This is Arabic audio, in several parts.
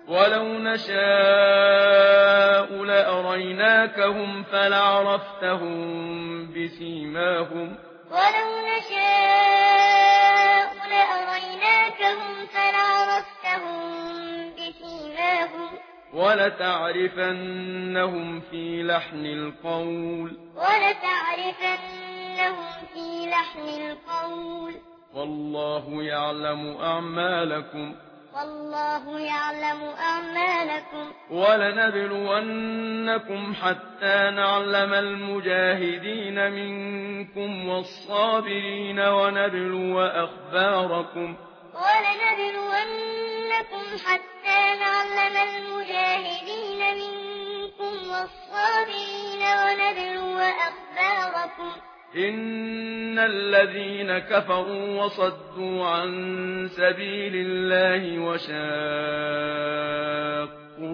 ولو نشاء لأريناكهم فلعرفتهم بسيماهم ولتعرفنهم في لحن القول والله يعلم أعمالكم ولنبلونكم حتى نعلم المجاهدين منكم والصابرين ونبلو أخباركم إن الذين كفروا وصدوا عن سبيل الله وشاقوا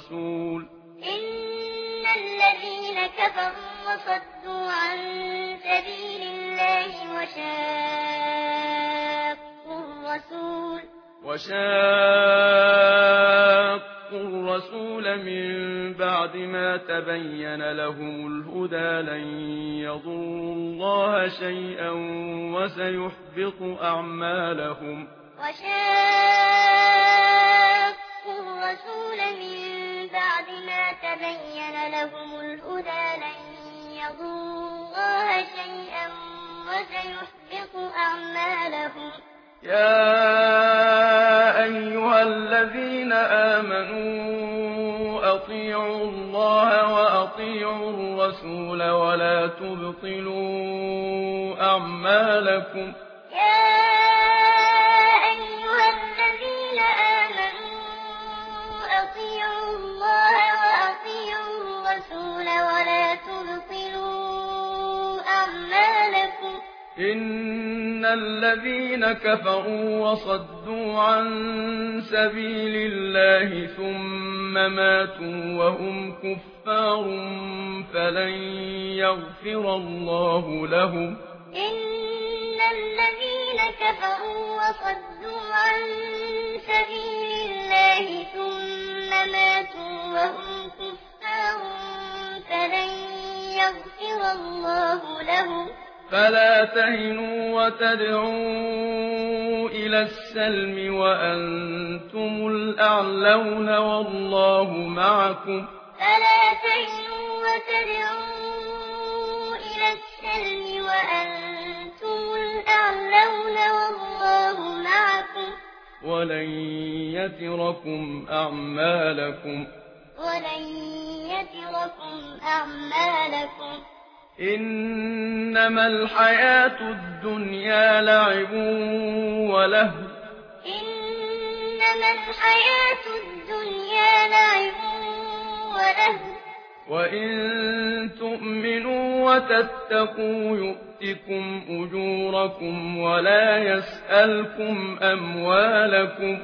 الرسول من بعد ما تبين لهم الهدى لن يضروا الله شيئا وسيحبط أعمالهم يا أيها الذين آمنوا أطيعوا الله وأطيعوا الرسول ولا تبطلوا أعمالكم إن الذين كفروا وصدوا عن سبيل الله ثم ماتوا وهم كفار فلن يغفر الله لهم فلا تهنوا وتدعوا إلى السلم وأنتم الأعلون والله معكم ولن يتركم أعمالكم إنما الحياة الدنيا لعب ولهو وإن تؤمنوا وتتقوا يؤتكم أجوركم ولا يسألكم أموالكم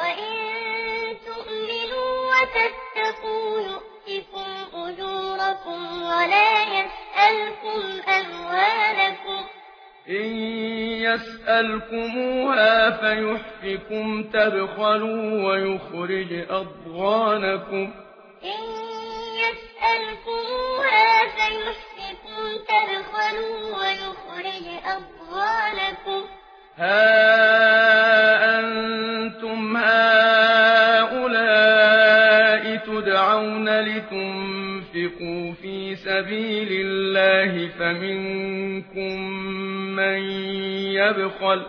إن يسألكموها فيحفكم تبخلوا ويخرج أضغانكم ها أنتم هؤلاء تدعون لتنفقوا في سبيل الله فمنكم من يبخل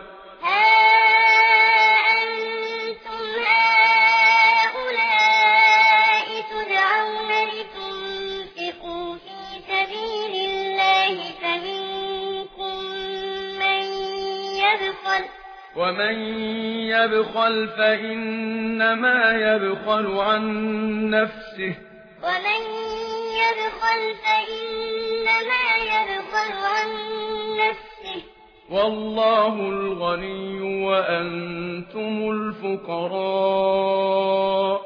ومن يبخل فإنما يبخل عن نفسه والله الغني وأنتم الفقراء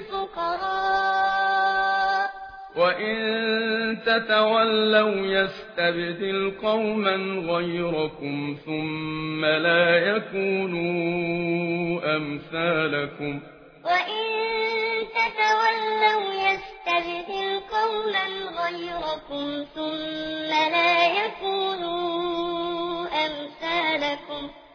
وإن تتولوا يستبدل يستبدل قوما غيركم ثم لا يكونوا أمثالكم وإن تتولوا يستبدل قوما غيركم ثم لا